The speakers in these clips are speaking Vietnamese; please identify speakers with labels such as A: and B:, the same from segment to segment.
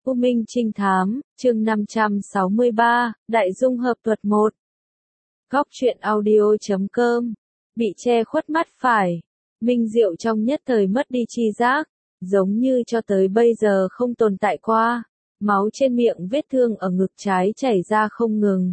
A: U Minh Trinh Thám, chương 563, Đại dung hợp thuật 1. Góc truyện audio.com. Bị che khuất mắt phải. Minh Diệu trong nhất thời mất đi tri giác, giống như cho tới bây giờ không tồn tại qua. Máu trên miệng vết thương ở ngực trái chảy ra không ngừng.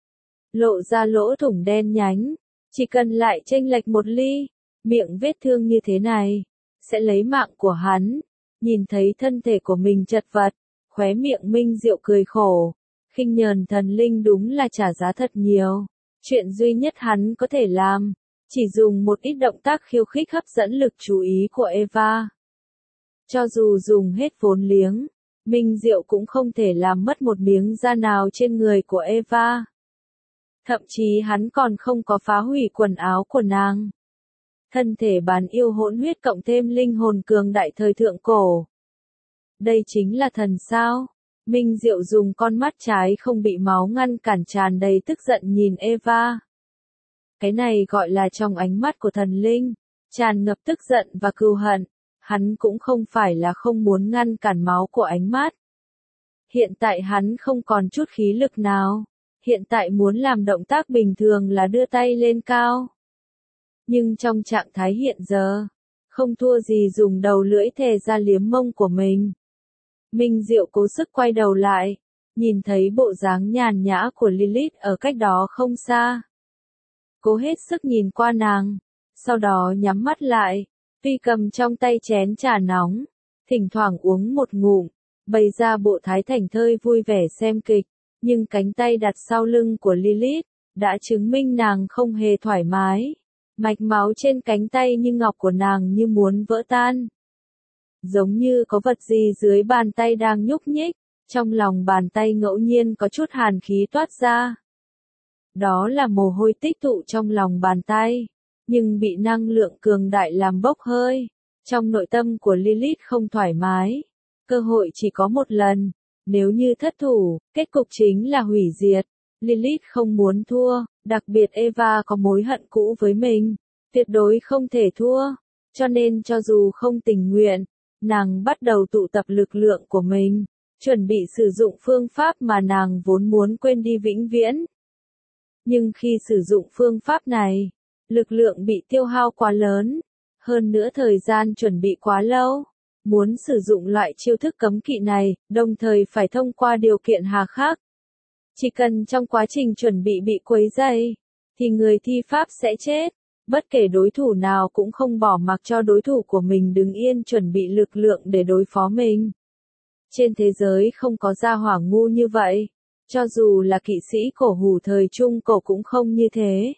A: Lộ ra lỗ thủng đen nhánh. Chỉ cần lại chênh lệch một ly, miệng vết thương như thế này, sẽ lấy mạng của hắn. Nhìn thấy thân thể của mình chật vật, khóe miệng Minh Diệu cười khổ. Khinh nhờn thần linh đúng là trả giá thật nhiều. Chuyện duy nhất hắn có thể làm, chỉ dùng một ít động tác khiêu khích hấp dẫn lực chú ý của Eva. Cho dù dùng hết vốn liếng, Minh Diệu cũng không thể làm mất một miếng da nào trên người của Eva. Thậm chí hắn còn không có phá hủy quần áo của nàng. Thân thể bán yêu hỗn huyết cộng thêm linh hồn cường đại thời thượng cổ. Đây chính là thần sao? Minh Diệu dùng con mắt trái không bị máu ngăn cản tràn đầy tức giận nhìn Eva. Cái này gọi là trong ánh mắt của thần linh, tràn ngập tức giận và cừu hận. Hắn cũng không phải là không muốn ngăn cản máu của ánh mắt. Hiện tại hắn không còn chút khí lực nào. Hiện tại muốn làm động tác bình thường là đưa tay lên cao. Nhưng trong trạng thái hiện giờ, không thua gì dùng đầu lưỡi thè ra liếm mông của mình. Minh Diệu cố sức quay đầu lại, nhìn thấy bộ dáng nhàn nhã của Lilith ở cách đó không xa. Cố hết sức nhìn qua nàng, sau đó nhắm mắt lại, tuy cầm trong tay chén trà nóng, thỉnh thoảng uống một ngụm, bày ra bộ thái thảnh thơi vui vẻ xem kịch, nhưng cánh tay đặt sau lưng của Lilith, đã chứng minh nàng không hề thoải mái. Mạch máu trên cánh tay như ngọc của nàng như muốn vỡ tan. Giống như có vật gì dưới bàn tay đang nhúc nhích, trong lòng bàn tay ngẫu nhiên có chút hàn khí toát ra. Đó là mồ hôi tích tụ trong lòng bàn tay, nhưng bị năng lượng cường đại làm bốc hơi. Trong nội tâm của Lilith không thoải mái, cơ hội chỉ có một lần, nếu như thất thủ, kết cục chính là hủy diệt. Lilith không muốn thua, đặc biệt Eva có mối hận cũ với mình, tuyệt đối không thể thua, cho nên cho dù không tình nguyện, nàng bắt đầu tụ tập lực lượng của mình, chuẩn bị sử dụng phương pháp mà nàng vốn muốn quên đi vĩnh viễn. Nhưng khi sử dụng phương pháp này, lực lượng bị tiêu hao quá lớn, hơn nữa thời gian chuẩn bị quá lâu. Muốn sử dụng loại chiêu thức cấm kỵ này, đồng thời phải thông qua điều kiện hà khắc. Chỉ cần trong quá trình chuẩn bị quấy rầy, thì người thi pháp sẽ chết. Bất kể đối thủ nào cũng không bỏ mặc cho đối thủ của mình đứng yên chuẩn bị lực lượng để đối phó mình. Trên thế giới không có gia hỏa ngu như vậy. Cho dù là kỵ sĩ cổ hủ thời trung cổ cũng không như thế.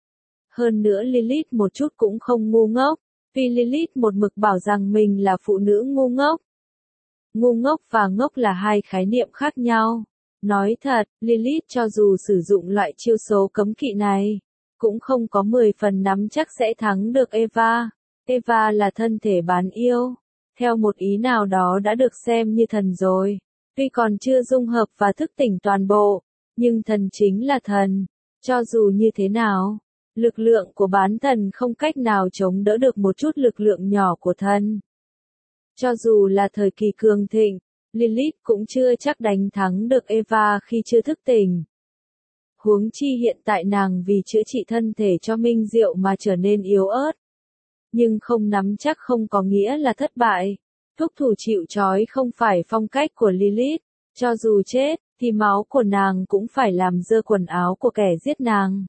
A: Hơn nữa Lilith một chút cũng không ngu ngốc. Vì Lilith một mực bảo rằng mình là phụ nữ ngu ngốc. Ngu ngốc và ngốc là hai khái niệm khác nhau. Nói thật, Lilith cho dù sử dụng loại chiêu số cấm kỵ này, cũng không có 10 phần nắm chắc sẽ thắng được Eva. Eva là thân thể bán yêu, theo một ý nào đó đã được xem như thần rồi. Tuy còn chưa dung hợp và thức tỉnh toàn bộ, nhưng thần chính là thần. Cho dù như thế nào, lực lượng của bán thần không cách nào chống đỡ được một chút lực lượng nhỏ của thần. Cho dù là thời kỳ cường thịnh, Lilith cũng chưa chắc đánh thắng được Eva khi chưa thức tỉnh. Huống chi hiện tại nàng vì chữa trị thân thể cho Minh Diệu mà trở nên yếu ớt. Nhưng không nắm chắc không có nghĩa là thất bại. Thúc thủ chịu trói không phải phong cách của Lilith. Cho dù chết, thì máu của nàng cũng phải làm dơ quần áo của kẻ giết nàng.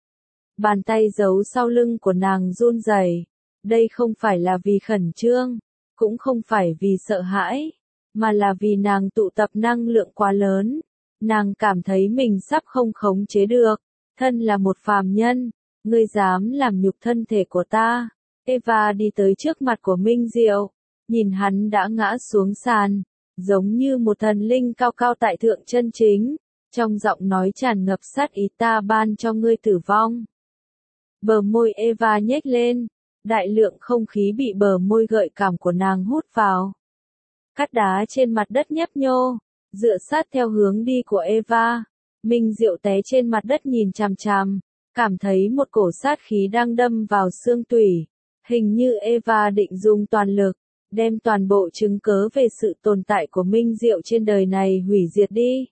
A: Bàn tay giấu sau lưng của nàng run rẩy. Đây không phải là vì khẩn trương, cũng không phải vì sợ hãi, mà là vì nàng tụ tập năng lượng quá lớn. Nàng cảm thấy mình sắp không khống chế được. Thân là một phàm nhân, ngươi dám làm nhục thân thể của ta. Eva đi tới trước mặt của Minh Diệu, nhìn hắn đã ngã xuống sàn, giống như một thần linh cao cao tại thượng chân chính, trong giọng nói tràn ngập sát ý, ta ban cho ngươi tử vong. Bờ môi Eva nhếch lên, đại lượng không khí bị bờ môi gợi cảm của nàng hút vào. Cát đá trên mặt đất nhấp nhô, dựa sát theo hướng đi của Eva. Minh Diệu té trên mặt đất nhìn chằm chằm, cảm thấy một cổ sát khí đang đâm vào xương tủy. Hình như Eva định dùng toàn lực, đem toàn bộ chứng cớ về sự tồn tại của Minh Diệu trên đời này hủy diệt đi.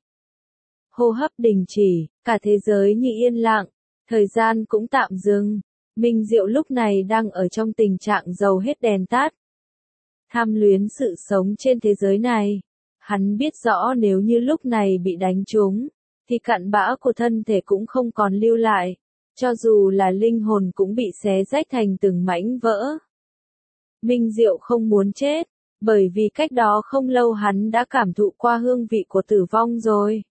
A: Hô hấp đình chỉ, cả thế giới như yên lặng, thời gian cũng tạm dừng. Minh Diệu lúc này đang ở trong tình trạng dầu hết đèn tắt. Tham luyến sự sống trên thế giới này. Hắn biết rõ nếu như lúc này bị đánh trúng, thì cặn bã của thân thể cũng không còn lưu lại. Cho dù là linh hồn cũng bị xé rách thành từng mảnh vỡ. Minh Diệu không muốn chết, bởi vì cách đó không lâu hắn đã cảm thụ qua hương vị của tử vong rồi.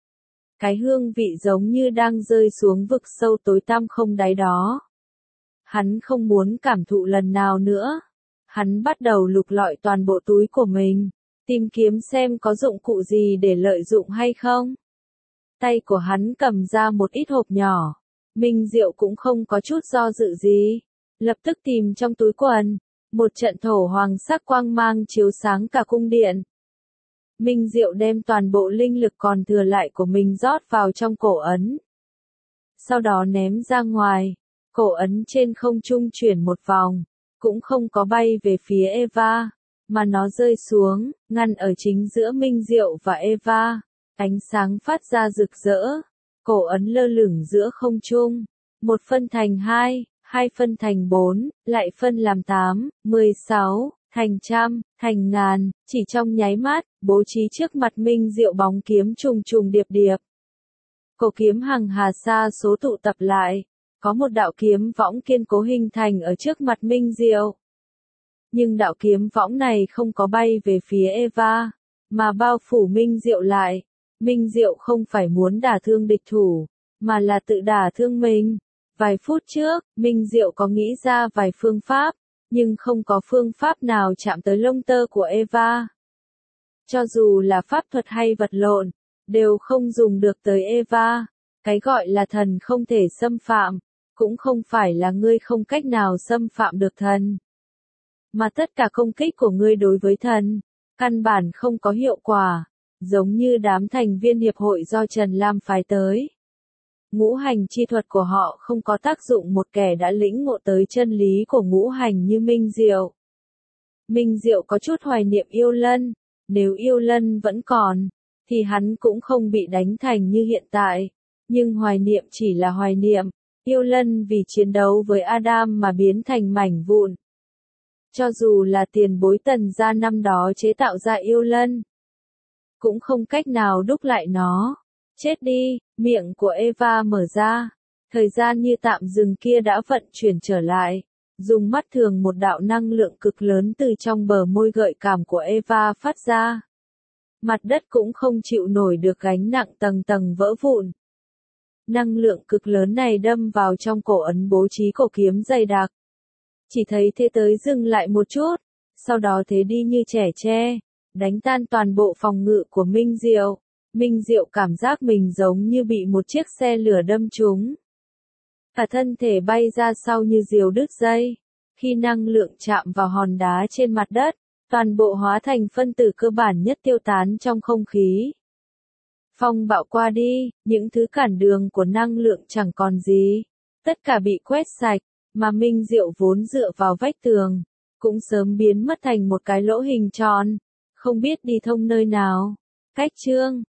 A: Cái hương vị giống như đang rơi xuống vực sâu tối tăm không đáy đó. Hắn không muốn cảm thụ lần nào nữa. Hắn bắt đầu lục lọi toàn bộ túi của mình, tìm kiếm xem có dụng cụ gì để lợi dụng hay không. Tay của hắn cầm ra một ít hộp nhỏ. Minh Diệu cũng không có chút do dự gì. Lập tức tìm trong túi quần. Một trận thổ hoàng sắc quang mang chiếu sáng cả cung điện. Minh Diệu đem toàn bộ linh lực còn thừa lại của mình rót vào trong cổ ấn. Sau đó ném ra ngoài. Cổ ấn trên không trung chuyển một vòng. Cũng không có bay về phía Eva. Mà nó rơi xuống, ngăn ở chính giữa Minh Diệu và Eva. Ánh sáng phát ra rực rỡ. Cổ ấn lơ lửng giữa không trung. 1 phân thành 2, 2 phân thành 4, lại phân làm 8, 16, thành trăm, thành ngàn, chỉ trong nháy mắt, bố trí trước mặt Minh Diệu bóng kiếm trùng trùng điệp điệp. Cổ kiếm hằng hà sa số tụ tập lại, có một đạo kiếm võng kiên cố hình thành ở trước mặt Minh Diệu. Nhưng đạo kiếm võng này không có bay về phía Eva, mà bao phủ Minh Diệu lại. Minh Diệu không phải muốn đả thương địch thủ, mà là tự đả thương mình. Vài phút trước, Minh Diệu có nghĩ ra vài phương pháp, nhưng không có phương pháp nào chạm tới lông tơ của Eva. Cho dù là pháp thuật hay vật lộn, đều không dùng được tới Eva. Cái gọi là thần không thể xâm phạm, cũng không phải là ngươi không cách nào xâm phạm được thần. Mà tất cả công kích của ngươi đối với thần, căn bản không có hiệu quả, giống như đám thành viên hiệp hội do Trần Lam phái tới. Ngũ hành chi thuật của họ không có tác dụng một kẻ đã lĩnh ngộ tới chân lý của ngũ hành như Minh Diệu. Minh Diệu có chút hoài niệm Yêu Lân, nếu Yêu Lân vẫn còn, thì hắn cũng không bị đánh thành như hiện tại. Nhưng hoài niệm chỉ là hoài niệm, Yêu Lân vì chiến đấu với Adam mà biến thành mảnh vụn. Cho dù là tiền bối Tần gia năm đó chế tạo ra Yêu Lân, cũng không cách nào đúc lại nó. Chết đi, miệng của Eva mở ra. Thời gian như tạm dừng kia đã vận chuyển trở lại. Dùng mắt thường một đạo năng lượng cực lớn từ trong bờ môi gợi cảm của Eva phát ra. Mặt đất cũng không chịu nổi được gánh nặng tầng tầng vỡ vụn. Năng lượng cực lớn này đâm vào trong cổ ấn bố trí cổ kiếm dày đặc. Chỉ thấy thế tới dừng lại một chút, sau đó thế đi như trẻ tre, đánh tan toàn bộ phòng ngự của Minh Diệu. Minh Diệu cảm giác mình giống như bị một chiếc xe lửa đâm trúng. Cả thân thể bay ra sau như diều đứt dây. Khi năng lượng chạm vào hòn đá trên mặt đất, toàn bộ hóa thành phân tử cơ bản nhất tiêu tán trong không khí. Phong bạo qua đi, những thứ cản đường của năng lượng chẳng còn gì. Tất cả bị quét sạch, mà Minh Diệu vốn dựa vào vách tường, cũng sớm biến mất thành một cái lỗ hình tròn, không biết đi thông nơi nào. Cách chương